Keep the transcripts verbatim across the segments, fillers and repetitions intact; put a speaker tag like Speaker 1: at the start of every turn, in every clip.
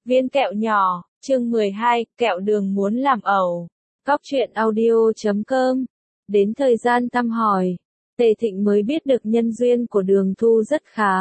Speaker 1: Viên kẹo nhỏ, chương mười hai, kẹo đường muốn làm ẩu. Cóc truyện audio chấm com. Đến thời gian thăm hỏi, Tề Thịnh mới biết được nhân duyên của Đường Thu rất khá.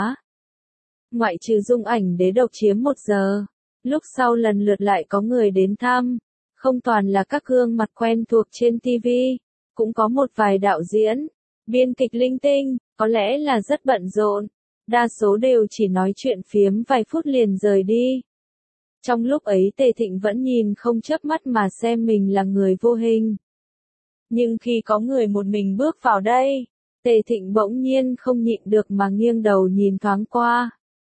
Speaker 1: Ngoại trừ dung ảnh đế độc chiếm một giờ, lúc sau lần lượt lại có người đến thăm, không toàn là các gương mặt quen thuộc trên ti vi, cũng có một vài đạo diễn, biên kịch linh tinh, có lẽ là rất bận rộn, đa số đều chỉ nói chuyện phiếm vài phút liền rời đi. Trong lúc ấy Tề Thịnh vẫn nhìn không chớp mắt mà xem mình là người vô hình. Nhưng khi có người một mình bước vào đây, Tề Thịnh bỗng nhiên không nhịn được mà nghiêng đầu nhìn thoáng qua.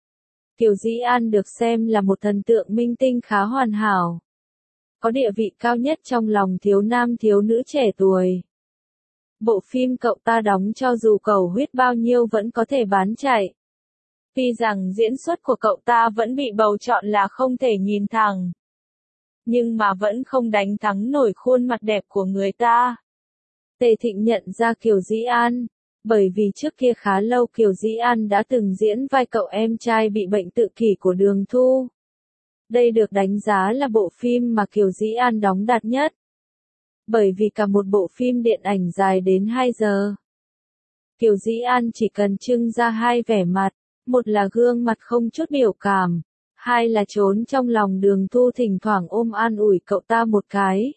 Speaker 1: Kiều Dĩ An được xem là một thần tượng minh tinh khá hoàn hảo, có địa vị cao nhất trong lòng thiếu nam thiếu nữ trẻ tuổi. Bộ phim cậu ta đóng cho dù cầu huyết bao nhiêu vẫn có thể bán chạy. Tuy rằng diễn xuất của cậu ta vẫn bị bầu chọn là không thể nhìn thẳng, nhưng mà vẫn không đánh thắng nổi khuôn mặt đẹp của người ta. Tề Thịnh nhận ra Kiều Dĩ An, bởi vì trước kia khá lâu Kiều Dĩ An đã từng diễn vai cậu em trai bị bệnh tự kỷ của Đường Thu. Đây được đánh giá là bộ phim mà Kiều Dĩ An đóng đạt nhất. Bởi vì cả một bộ phim điện ảnh dài đến hai giờ, Kiều Dĩ An chỉ cần trưng ra hai vẻ mặt, một là gương mặt không chút biểu cảm, hai là trốn trong lòng Đường Thu thỉnh thoảng ôm an ủi cậu ta một cái.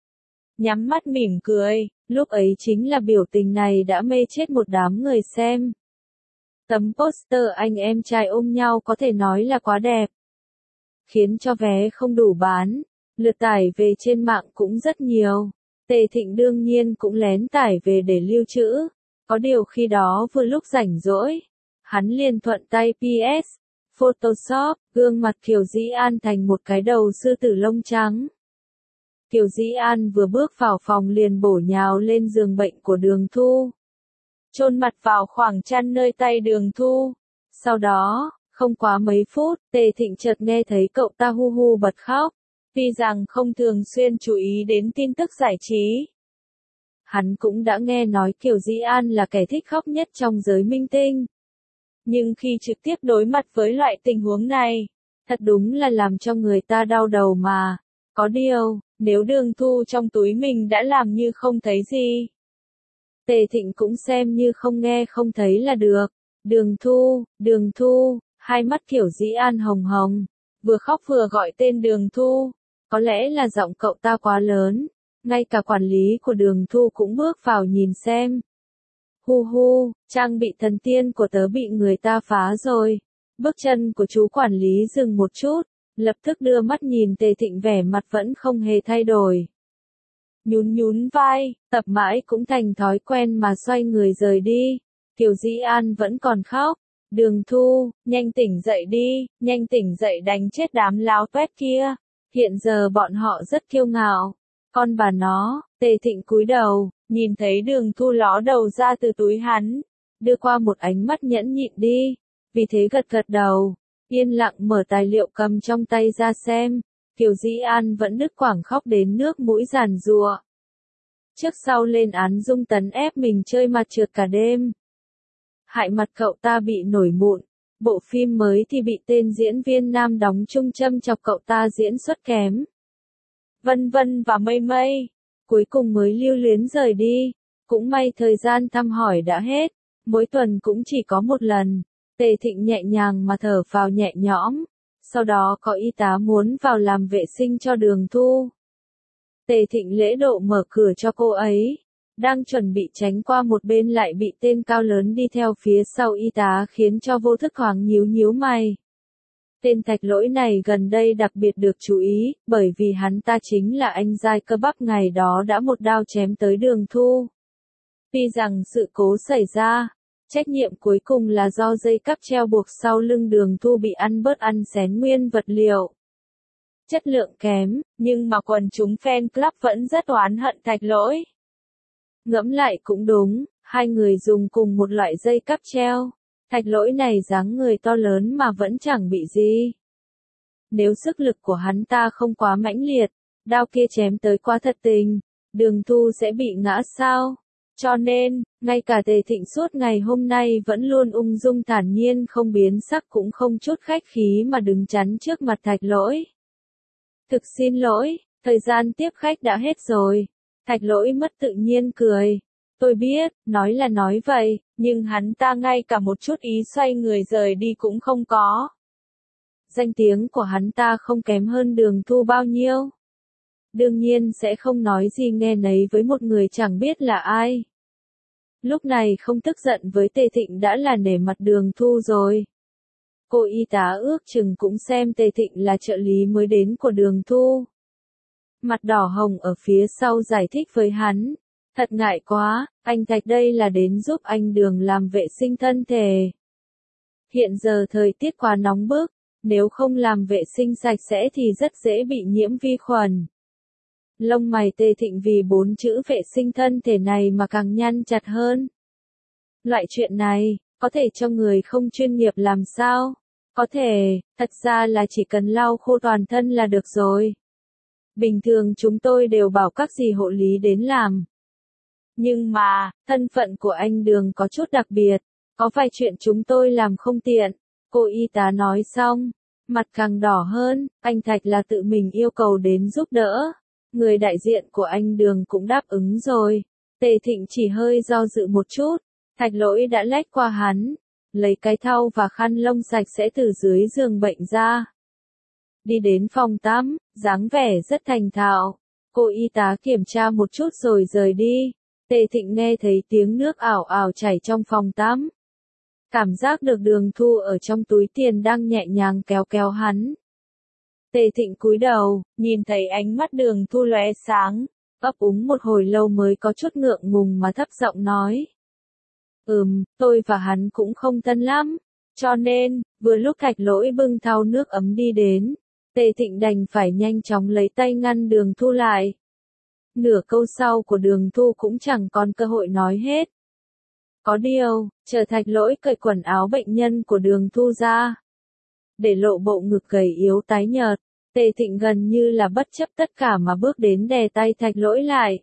Speaker 1: Nhắm mắt mỉm cười, lúc ấy chính là biểu tình này đã mê chết một đám người xem. Tấm poster anh em trai ôm nhau có thể nói là quá đẹp, khiến cho vé không đủ bán, lượt tải về trên mạng cũng rất nhiều. Tề Thịnh đương nhiên cũng lén tải về để lưu trữ, có điều khi đó vừa lúc rảnh rỗi, hắn liền thuận tay pê ét, Photoshop, gương mặt Kiều Dĩ An thành một cái đầu sư tử lông trắng. Kiều Dĩ An vừa bước vào phòng liền bổ nhào lên giường bệnh của Đường Thu, chôn mặt vào khoảng chăn nơi tay Đường Thu. Sau đó, không quá mấy phút, Tề Thịnh chợt nghe thấy cậu ta hu hu bật khóc. Tuy rằng không thường xuyên chú ý đến tin tức giải trí, hắn cũng đã nghe nói Kiều Dĩ An là kẻ thích khóc nhất trong giới minh tinh. Nhưng khi trực tiếp đối mặt với loại tình huống này, thật đúng là làm cho người ta đau đầu mà. Có điều, nếu Đường Thu trong túi mình đã làm như không thấy gì, Tề Thịnh cũng xem như không nghe không thấy là được. Đường Thu, Đường Thu, hai mắt Kiều Dĩ An hồng hồng, vừa khóc vừa gọi tên Đường Thu. Có lẽ là giọng cậu ta quá lớn, ngay cả quản lý của Đường Thu cũng bước vào nhìn xem. Hu hu, trang bị thần tiên của tớ bị người ta phá rồi. Bước chân của chú quản lý dừng một chút, lập tức đưa mắt nhìn Tề Thịnh vẻ mặt vẫn không hề thay đổi. Nhún nhún vai, tập mãi cũng thành thói quen mà xoay người rời đi. Kiều Dĩ An vẫn còn khóc. Đường Thu, nhanh tỉnh dậy đi, nhanh tỉnh dậy đánh chết đám láo tuét kia. Hiện giờ bọn họ rất kiêu ngạo. Con bà nó, Tề Thịnh cúi đầu, nhìn thấy Đường Thu ló đầu ra từ túi hắn, đưa qua một ánh mắt nhẫn nhịn đi, vì thế gật gật đầu, yên lặng mở tài liệu cầm trong tay ra xem. Kiều Dĩ An vẫn đứt quãng khóc đến nước mũi giàn giụa. Trước sau lên án Dung Tấn ép mình chơi mặt trượt cả đêm, hại mặt cậu ta bị nổi mụn. Bộ phim mới thì bị tên diễn viên nam đóng chung châm chọc cậu ta diễn xuất kém. Vân vân và mây mây, cuối cùng mới lưu luyến rời đi. Cũng may thời gian thăm hỏi đã hết, mỗi tuần cũng chỉ có một lần. Tề Thịnh nhẹ nhàng mà thở vào nhẹ nhõm. Sau đó có y tá muốn vào làm vệ sinh cho Đường Thu. Tề Thịnh lễ độ mở cửa cho cô ấy. Đang chuẩn bị tránh qua một bên lại bị tên cao lớn đi theo phía sau y tá khiến cho vô thức thoáng nhíu nhíu mày. Tên Thạch Lỗi này gần đây đặc biệt được chú ý, bởi vì hắn ta chính là anh giai cơ bắp ngày đó đã một đao chém tới Đường Thu. Tuy rằng sự cố xảy ra, trách nhiệm cuối cùng là do dây cáp treo buộc sau lưng Đường Thu bị ăn bớt ăn xén nguyên vật liệu. Chất lượng kém, nhưng mà quần chúng fan club vẫn rất oán hận Thạch Lỗi. Ngẫm lại cũng đúng, hai người dùng cùng một loại dây cáp treo. Thạch Lỗi này dáng người to lớn mà vẫn chẳng bị gì. Nếu sức lực của hắn ta không quá mãnh liệt, đao kia chém tới quá thật tình, Đường Thu sẽ bị ngã sao? Cho nên, ngay cả Tề Thịnh suốt ngày hôm nay vẫn luôn ung dung thản nhiên không biến sắc cũng không chút khách khí mà đứng chắn trước mặt Thạch Lỗi. Thực xin lỗi, thời gian tiếp khách đã hết rồi. Thạch Lỗi mất tự nhiên cười. Tôi biết, nói là nói vậy, nhưng hắn ta ngay cả một chút ý xoay người rời đi cũng không có. Danh tiếng của hắn ta không kém hơn Đường Thu bao nhiêu. Đương nhiên sẽ không nói gì nghe nấy với một người chẳng biết là ai. Lúc này không tức giận với Tề Thịnh đã là nể mặt Đường Thu rồi. Cô y tá ước chừng cũng xem Tề Thịnh là trợ lý mới đến của Đường Thu. Mặt đỏ hồng ở phía sau giải thích với hắn. Thật ngại quá, anh Thạch đây là đến giúp anh Đường làm vệ sinh thân thể. Hiện giờ thời tiết quá nóng bức, nếu không làm vệ sinh sạch sẽ thì rất dễ bị nhiễm vi khuẩn. Lông mày Tề Thịnh vì bốn chữ vệ sinh thân thể này mà càng nhăn chặt hơn. Loại chuyện này, có thể cho người không chuyên nghiệp làm sao? Có thể, thật ra là chỉ cần lau khô toàn thân là được rồi. Bình thường chúng tôi đều bảo các dì hộ lý đến làm. Nhưng mà, thân phận của anh Đường có chút đặc biệt, có vài chuyện chúng tôi làm không tiện. Cô y tá nói xong, mặt càng đỏ hơn, anh Thạch là tự mình yêu cầu đến giúp đỡ. Người đại diện của anh Đường cũng đáp ứng rồi. Tề Thịnh chỉ hơi do dự một chút, Thạch Lỗi đã lách qua hắn, lấy cái thau và khăn lông sạch sẽ từ dưới giường bệnh ra. Đi đến phòng tắm, dáng vẻ rất thành thạo. Cô y tá kiểm tra một chút rồi rời đi. Tề Thịnh nghe thấy tiếng nước ảo ảo chảy trong phòng tắm. Cảm giác được Đường Thu ở trong túi tiền đang nhẹ nhàng kéo kéo hắn. Tề Thịnh cúi đầu, nhìn thấy ánh mắt Đường Thu lóe sáng, ấp úng một hồi lâu mới có chút ngượng ngùng mà thấp giọng nói. Ừm, tôi và hắn cũng không thân lắm, cho nên, vừa lúc Thạch Lỗi bưng thau nước ấm đi đến, Tề Thịnh đành phải nhanh chóng lấy tay ngăn Đường Thu lại. Nửa câu sau của Đường Thu cũng chẳng còn cơ hội nói hết. Có điều, chờ Thạch Lỗi cởi quần áo bệnh nhân của Đường Thu ra, để lộ bộ ngực gầy yếu tái nhợt, Tề Thịnh gần như là bất chấp tất cả mà bước đến đè tay Thạch Lỗi lại.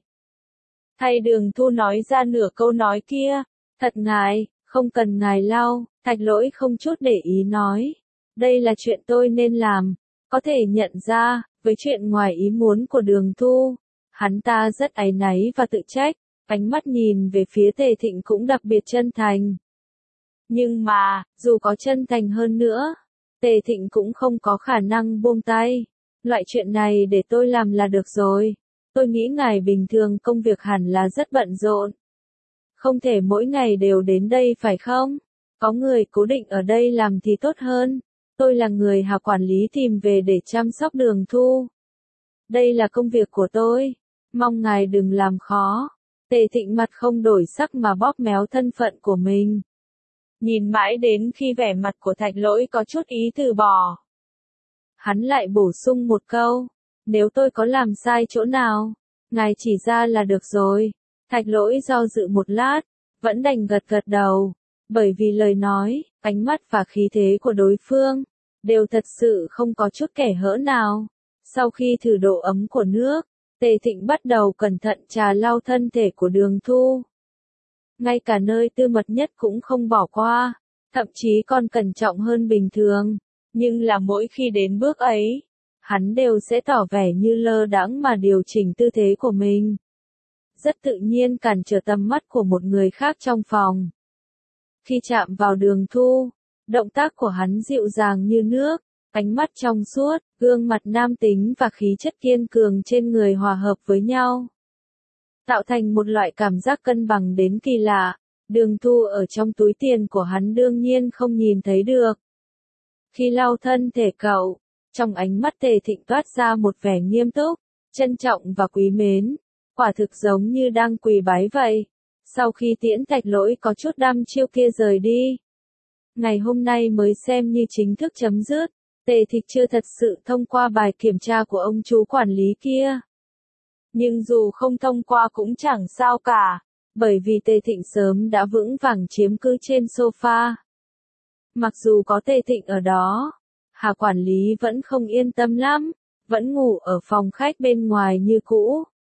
Speaker 1: Thay Đường Thu nói ra nửa câu nói kia, thật ngại, không cần ngài lau, Thạch Lỗi không chút để ý nói. Đây là chuyện tôi nên làm, có thể nhận ra, với chuyện ngoài ý muốn của Đường Thu, hắn ta rất áy náy và tự trách, ánh mắt nhìn về phía Tề Thịnh cũng đặc biệt chân thành. Nhưng mà, dù có chân thành hơn nữa, Tề Thịnh cũng không có khả năng buông tay. Loại chuyện này để tôi làm là được rồi. Tôi nghĩ ngài bình thường công việc hẳn là rất bận rộn. Không thể mỗi ngày đều đến đây phải không? Có người cố định ở đây làm thì tốt hơn. Tôi là người hạ quản lý tìm về để chăm sóc Đường Thu. Đây là công việc của tôi. Mong ngài đừng làm khó. Tề Thịnh mặt không đổi sắc mà bóp méo thân phận của mình. Nhìn mãi đến khi vẻ mặt của Thạch Lỗi có chút ý từ bỏ. Hắn lại bổ sung một câu. Nếu tôi có làm sai chỗ nào, ngài chỉ ra là được rồi. Thạch Lỗi do dự một lát, vẫn đành gật gật đầu. Bởi vì lời nói, ánh mắt và khí thế của đối phương, đều thật sự không có chút kẻ hở nào. Sau khi thử độ ấm của nước, Tề Thịnh bắt đầu cẩn thận trà lau thân thể của Đường Thu. Ngay cả nơi tư mật nhất cũng không bỏ qua, thậm chí còn cẩn trọng hơn bình thường. Nhưng là mỗi khi đến bước ấy, hắn đều sẽ tỏ vẻ như lơ đãng mà điều chỉnh tư thế của mình. Rất tự nhiên cản trở tầm mắt của một người khác trong phòng. Khi chạm vào Đường Thu, động tác của hắn dịu dàng như nước, ánh mắt trong suốt, gương mặt nam tính và khí chất kiên cường trên người hòa hợp với nhau. Tạo thành một loại cảm giác cân bằng đến kỳ lạ. Đường Thu ở trong túi tiền của hắn đương nhiên không nhìn thấy được. Khi lau thân thể cậu, trong ánh mắt Tề Thịnh toát ra một vẻ nghiêm túc, trân trọng và quý mến. Quả thực giống như đang quỳ bái vậy. Sau khi tiễn Thạch Lỗi có chút đăm chiêu kia rời đi, ngày hôm nay mới xem như chính thức chấm dứt. Tề Thịnh chưa thật sự thông qua bài kiểm tra của ông chú quản lý kia. Nhưng dù không thông qua cũng chẳng sao cả, bởi vì Tề Thịnh sớm đã vững vàng chiếm cứ trên sofa. Mặc dù có Tề Thịnh ở đó, Hà quản lý vẫn không yên tâm lắm, vẫn ngủ ở phòng khách bên ngoài như cũ.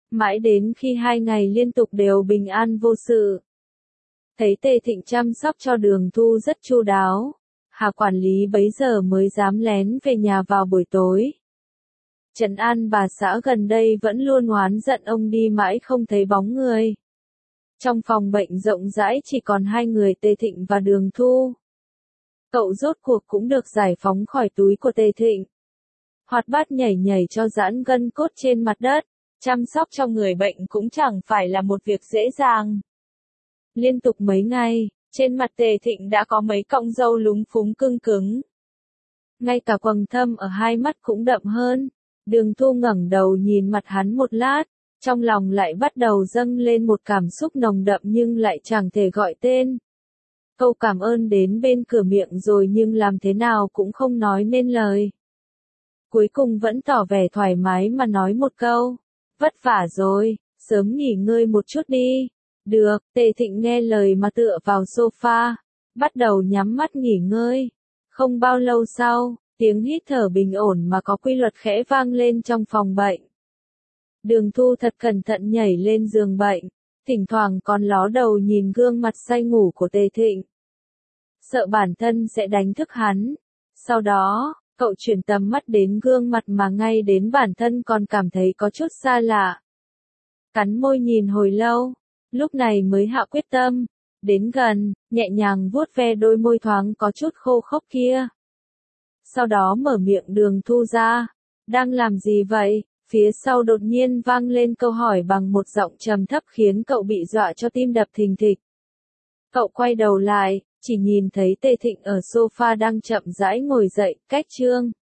Speaker 1: Mãi đến khi hai ngày liên tục đều bình an vô sự. Thấy Tề Thịnh chăm sóc cho Đường Thu rất chu đáo, Hà quản lý bấy giờ mới dám lén về nhà vào buổi tối. Trấn an bà xã gần đây vẫn luôn oán giận ông đi mãi không thấy bóng người. Trong phòng bệnh rộng rãi chỉ còn hai người Tề Thịnh và Đường Thu. Cậu rốt cuộc cũng được giải phóng khỏi túi của Tề Thịnh. Hoạt bát nhảy nhảy cho giãn gân cốt trên mặt đất, chăm sóc cho người bệnh cũng chẳng phải là một việc dễ dàng. Liên tục mấy ngày, trên mặt Tề Thịnh đã có mấy cọng râu lúng phúng cưng cứng. Ngay cả quầng thâm ở hai mắt cũng đậm hơn. Đường Thu ngẩng đầu nhìn mặt hắn một lát, trong lòng lại bắt đầu dâng lên một cảm xúc nồng đậm nhưng lại chẳng thể gọi tên. Câu cảm ơn đến bên cửa miệng rồi nhưng làm thế nào cũng không nói nên lời. Cuối cùng vẫn tỏ vẻ thoải mái mà nói một câu, vất vả rồi, sớm nghỉ ngơi một chút đi. Được, Tề Thịnh nghe lời mà tựa vào sofa, bắt đầu nhắm mắt nghỉ ngơi. Không bao lâu sau, tiếng hít thở bình ổn mà có quy luật khẽ vang lên trong phòng bệnh. Đường Thu thật cẩn thận nhảy lên giường bệnh, thỉnh thoảng còn ló đầu nhìn gương mặt say ngủ của Tề Thịnh. Sợ bản thân sẽ đánh thức hắn. Sau đó, cậu chuyển tầm mắt đến gương mặt mà ngay đến bản thân còn cảm thấy có chút xa lạ. Cắn môi nhìn hồi lâu, lúc này mới hạ quyết tâm, đến gần, nhẹ nhàng vuốt ve đôi môi thoáng có chút khô khốc kia. Sau đó mở miệng Đường Thu ra, đang làm gì vậy? Phía sau đột nhiên vang lên câu hỏi bằng một giọng trầm thấp khiến cậu bị dọa cho tim đập thình thịch. Cậu quay đầu lại, chỉ nhìn thấy Tề Thịnh ở sofa đang chậm rãi ngồi dậy, cách chương.